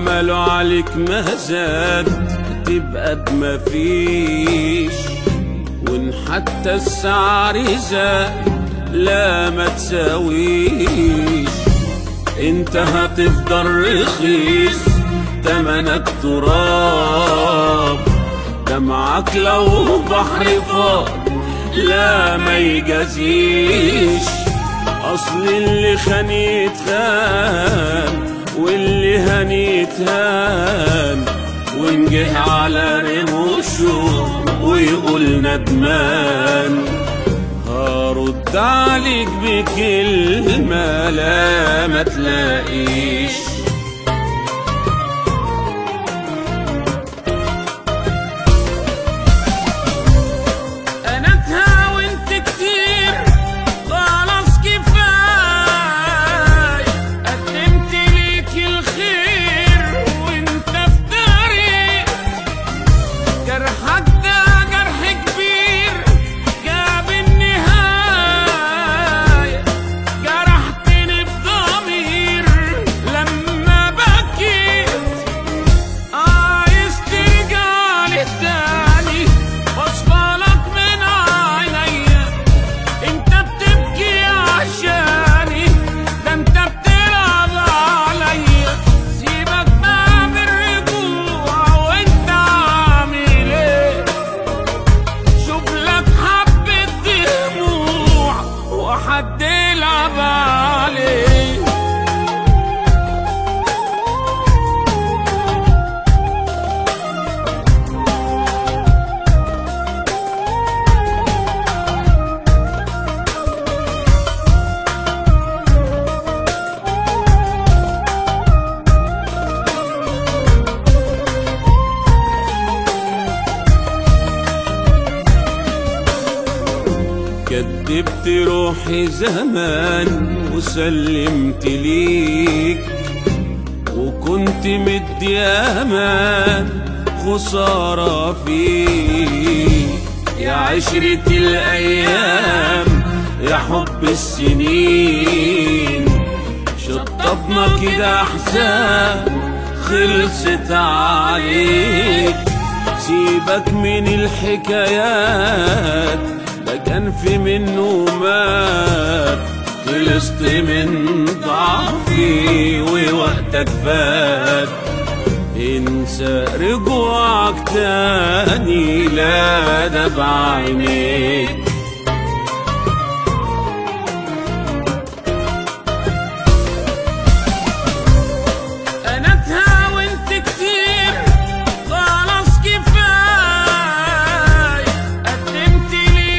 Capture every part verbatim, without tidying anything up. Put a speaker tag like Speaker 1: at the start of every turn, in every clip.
Speaker 1: عملوا عليك ما زاد تبقى بما فيش، وان حتى السعر زاد لا ما تساويش. انت هتفضل رخيص تمنك تراب، دمعك لو بحر فاض لا ما يجازيش. اصل اللي خانيت خان واللي هنيت هان، ونجه على رموشه ويقول ندمان. هرد عليك بكلمة لا ما تلاقيش. حد يلعب عليه. كدبت روحي زمان وسلمت ليك، وكنت مدي امان خسارة فيك. يا عشرة الايام يا حب السنين، شطبنا كده احزان خلصت عليك. سيبك من الحكايات ده كان في منه مات، خلصت من ضعفي ووقتك فات. انسى رجوعك تاني لا ده بعينيك.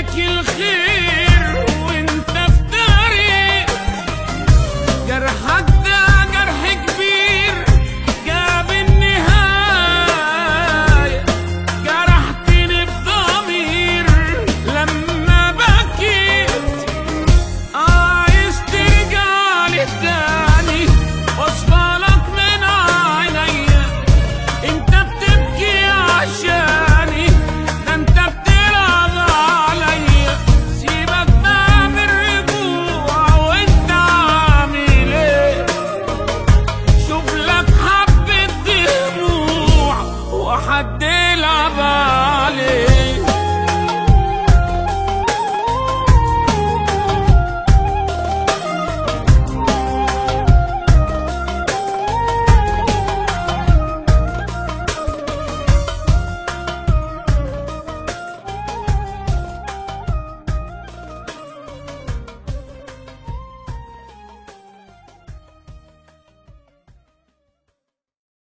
Speaker 2: جرحك